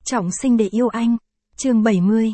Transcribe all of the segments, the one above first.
Trọng sinh để yêu anh. Chương 70,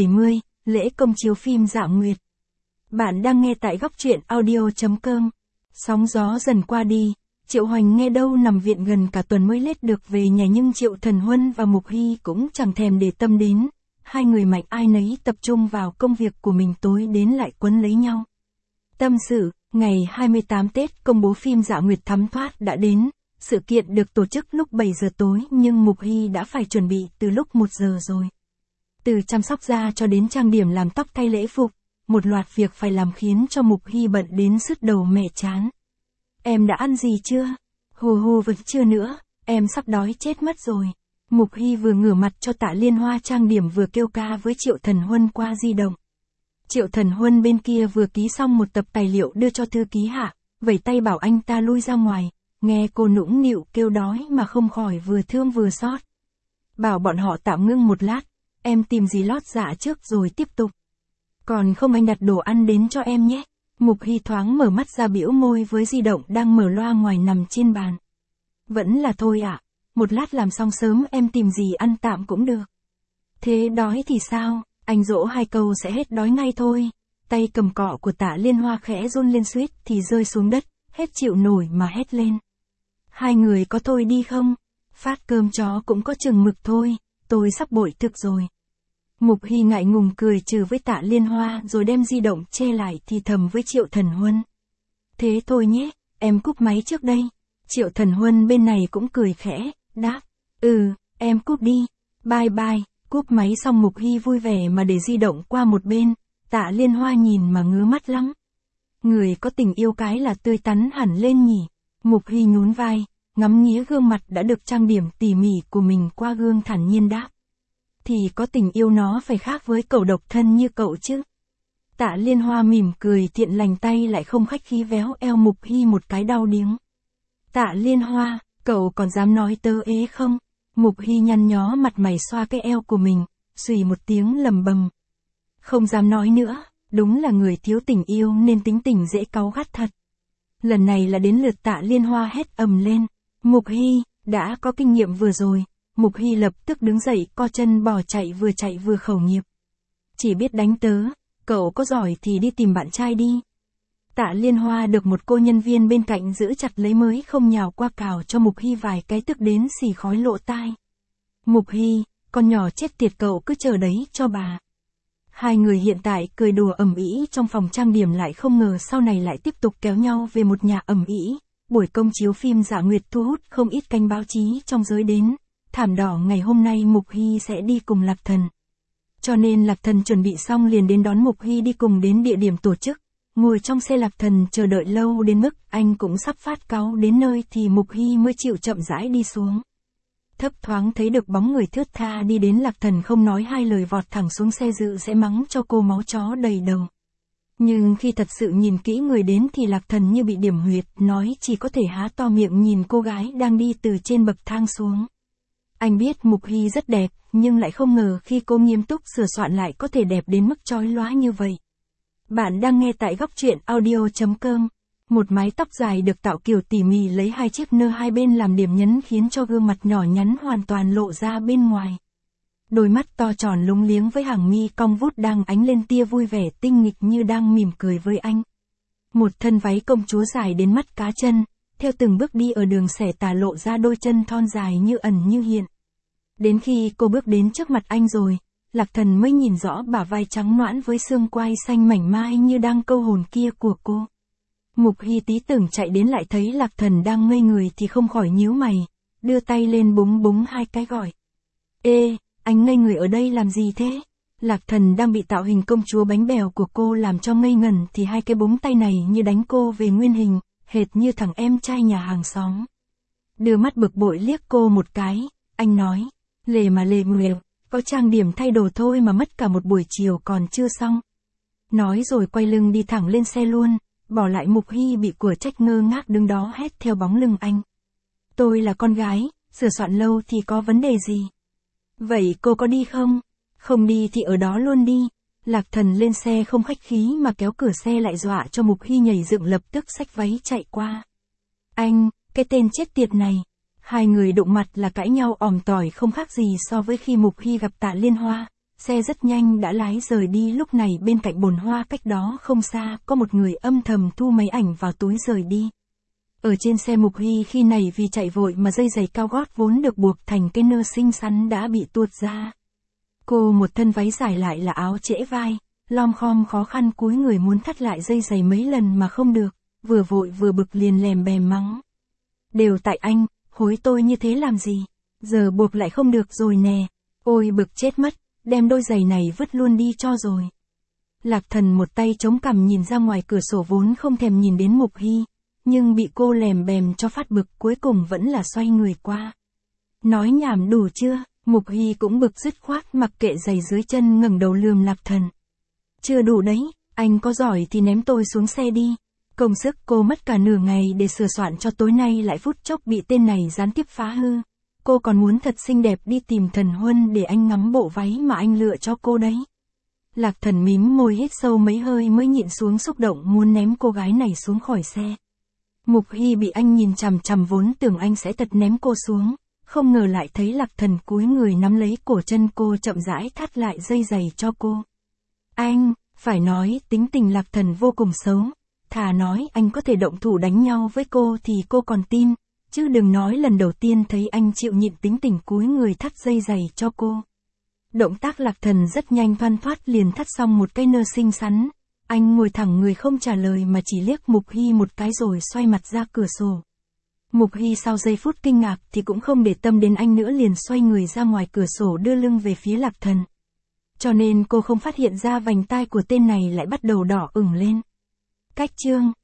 lễ công chiếu phim Dạ Nguyệt. Bạn đang nghe tại góc truyện audio.com. Sóng gió dần qua đi, Triệu Hoành nghe đâu nằm viện gần cả tuần mới lết được về nhà, nhưng Triệu Thần Huân và Mục Hy cũng chẳng thèm để tâm đến. Hai người mạnh ai nấy tập trung vào công việc của mình, tối đến lại quấn lấy nhau. Tâm sự, ngày 28 Tết công bố phim Dạ Nguyệt thắm thoát đã đến. Sự kiện được tổ chức lúc 7 giờ tối nhưng Mục Hy đã phải chuẩn bị từ lúc 1 giờ rồi. Từ chăm sóc da cho đến trang điểm, làm tóc, thay lễ phục, một loạt việc phải làm khiến cho Mục Hy bận đến sứt đầu mẻ trán. Em đã ăn gì chưa? Hồ vẫn chưa nữa, em sắp đói chết mất rồi. Mục Hy vừa ngửa mặt cho Tạ Liên Hoa trang điểm vừa kêu ca với Triệu Thần Huân qua di động. Triệu Thần Huân bên kia vừa ký xong một tập tài liệu đưa cho thư ký Hạ, vẫy tay bảo anh ta lui ra ngoài. Nghe cô nũng nịu kêu đói mà không khỏi vừa thương vừa xót. Bảo bọn họ tạm ngưng một lát, em tìm gì lót dạ trước rồi tiếp tục. Còn không anh đặt đồ ăn đến cho em nhé. Mục Hy thoáng mở mắt ra, bĩu môi với di động đang mở loa ngoài nằm trên bàn. Vẫn là thôi ạ, một lát làm xong sớm em tìm gì ăn tạm cũng được. Thế đói thì sao, anh dỗ 2 câu sẽ hết đói ngay thôi. Tay cầm cọ của Tạ Liên Hoa khẽ run lên, suýt thì rơi xuống đất, hết chịu nổi mà hét lên. Hai người có thôi đi không? Phát cơm chó cũng có chừng mực thôi, tôi sắp bội thực rồi. Mục Hy ngại ngùng cười trừ với Tạ Liên Hoa rồi đem di động che lại, thì thầm với Triệu Thần Huân. Thế thôi nhé, em cúp máy trước đây. Triệu Thần Huân bên này cũng cười khẽ, đáp. Em cúp đi. Bye bye. Cúp máy xong Mục Hy vui vẻ mà để di động qua một bên. Tạ Liên Hoa nhìn mà ngứa mắt lắm. Người có tình yêu cái là tươi tắn hẳn lên nhỉ. Mục Hy nhún vai, ngắm nghía gương mặt đã được trang điểm tỉ mỉ của mình qua gương, thản nhiên đáp. Thì có tình yêu nó phải khác với cậu độc thân như cậu chứ. Tạ Liên Hoa mỉm cười thiện lành, tay lại không khách khí véo eo Mục Hy một cái đau điếng. Tạ Liên Hoa, cậu còn dám nói tớ ế không? Mục Hy nhăn nhó mặt mày xoa cái eo của mình, xùy một tiếng lầm bầm. Không dám nói nữa, đúng là người thiếu tình yêu nên tính tình dễ cáu gắt thật. Lần này là đến lượt Tạ Liên Hoa hét ầm lên. Mục Hy, đã có kinh nghiệm vừa rồi. Mục Hy lập tức đứng dậy, co chân bỏ chạy vừa khẩu nghiệp. Chỉ biết đánh tớ, cậu có giỏi thì đi tìm bạn trai đi. Tạ Liên Hoa được một cô nhân viên bên cạnh giữ chặt lấy mới không nhào qua cào cho Mục Hy vài cái, tức đến xì khói lộ tai. Mục Hy, con nhỏ chết tiệt, cậu cứ chờ đấy cho bà. Hai người hiện tại cười đùa ầm ĩ trong phòng trang điểm, lại không ngờ sau này lại tiếp tục kéo nhau về một nhà ầm ĩ. Buổi công chiếu phim Dạ Nguyệt thu hút không ít kênh báo chí trong giới đến. Thảm đỏ ngày hôm nay Mục Hy sẽ đi cùng Lạc Thần. Cho nên Lạc Thần chuẩn bị xong liền đến đón Mục Hy đi cùng đến địa điểm tổ chức. Ngồi trong xe Lạc Thần chờ đợi lâu đến mức anh cũng sắp phát cáu đến nơi thì Mục Hy mới chịu chậm rãi đi xuống. Thấp thoáng thấy được bóng người thướt tha đi đến, Lạc Thần không nói hai lời vọt thẳng xuống xe, dự sẽ mắng cho cô máu chó đầy đầu. Nhưng khi thật sự nhìn kỹ người đến thì Lạc Thần như bị điểm huyệt, nói chỉ có thể há to miệng nhìn cô gái đang đi từ trên bậc thang xuống. Anh biết Mục Hy rất đẹp, nhưng lại không ngờ khi cô nghiêm túc sửa soạn lại có thể đẹp đến mức chói lóa như vậy. Bạn đang nghe tại góc truyện audio.com. Một mái tóc dài được tạo kiểu tỉ mỉ, lấy 2 chiếc nơ hai bên làm điểm nhấn khiến cho gương mặt nhỏ nhắn hoàn toàn lộ ra bên ngoài. Đôi mắt to tròn lúng liếng với hàng mi cong vút đang ánh lên tia vui vẻ tinh nghịch như đang mỉm cười với anh. Một thân váy công chúa dài đến mắt cá chân, theo từng bước đi ở đường xẻ tà lộ ra đôi chân thon dài như ẩn như hiện. Đến khi cô bước đến trước mặt anh rồi, Lạc Thần mới nhìn rõ bả vai trắng nõn với xương quai xanh mảnh mai như đang câu hồn kia của cô. Mục Hy tí tưởng chạy đến lại thấy Lạc Thần đang ngây người thì không khỏi nhíu mày, đưa tay lên búng búng 2 cái gọi. Ê, anh ngây người ở đây làm gì thế? Lạc Thần đang bị tạo hình công chúa bánh bèo của cô làm cho ngây ngẩn thì 2 cái búng tay này như đánh cô về nguyên hình, hệt như thằng em trai nhà hàng xóm. Đưa mắt bực bội liếc cô một cái, anh nói, lề mà lề mèo, có trang điểm thay đồ thôi mà mất cả một buổi chiều còn chưa xong. Nói rồi quay lưng đi thẳng lên xe luôn, bỏ lại Mục Hy bị của trách ngơ ngác đứng đó hét theo bóng lưng anh. Tôi là con gái, sửa soạn lâu thì có vấn đề gì? Vậy cô có đi không? Không đi thì ở đó luôn đi. Lạc Thần lên xe không khách khí mà kéo cửa xe lại, dọa cho Mục Hy nhảy dựng, lập tức xách váy chạy qua. Anh, cái tên chết tiệt này. Hai người đụng mặt là cãi nhau òm tỏi không khác gì so với khi Mục Hy gặp Tạ Liên Hoa. Xe rất nhanh đã lái rời đi, lúc này bên cạnh bồn hoa cách đó không xa, có một người âm thầm thu mấy ảnh vào túi rời đi. Ở trên xe Mục Hy khi này vì chạy vội mà dây giày cao gót vốn được buộc thành cái nơ xinh xắn đã bị tuột ra. Cô một thân váy dài lại là áo trễ vai, lom khom khó khăn cúi người muốn thắt lại dây giày mấy lần mà không được, vừa vội vừa bực liền lèm bèm mắng. Đều tại anh, hối tôi như thế làm gì, giờ buộc lại không được rồi nè, ôi bực chết mất, đem đôi giày này vứt luôn đi cho rồi. Lạc Thần một tay chống cằm nhìn ra ngoài cửa sổ vốn không thèm nhìn đến Mục Hy, nhưng bị cô lèm bèm cho phát bực cuối cùng vẫn là xoay người qua. Nói nhảm đủ chưa? Mục Hy cũng bực dứt khoát mặc kệ giày dưới chân ngẩng đầu lườm Lạc Thần. Chưa đủ đấy, anh có giỏi thì ném tôi xuống xe đi. Công sức cô mất cả nửa ngày để sửa soạn cho tối nay lại phút chốc bị tên này gián tiếp phá hư. Cô còn muốn thật xinh đẹp đi tìm Thần Huân để anh ngắm bộ váy mà anh lựa cho cô đấy. Lạc Thần mím môi hít sâu mấy hơi mới nhịn xuống xúc động muốn ném cô gái này xuống khỏi xe. Mục Hy bị anh nhìn chằm chằm vốn tưởng anh sẽ thật ném cô xuống, không ngờ lại thấy Lạc Thần cúi người nắm lấy cổ chân cô chậm rãi thắt lại dây giày cho cô. Anh, phải nói tính tình Lạc Thần vô cùng xấu, thà nói anh có thể động thủ đánh nhau với cô thì cô còn tin, chứ đừng nói lần đầu tiên thấy anh chịu nhịn tính tình cúi người thắt dây giày cho cô. Động tác Lạc Thần rất nhanh thoăn thoắt liền thắt xong một cái nơ xinh xắn. Anh ngồi thẳng người không trả lời mà chỉ liếc Mục Hy một cái rồi xoay mặt ra cửa sổ. Mục Hy sau giây phút kinh ngạc thì cũng không để tâm đến anh nữa liền xoay người ra ngoài cửa sổ đưa lưng về phía Lạc Thần. Cho nên cô không phát hiện ra vành tai của tên này lại bắt đầu đỏ ửng lên. Cách chương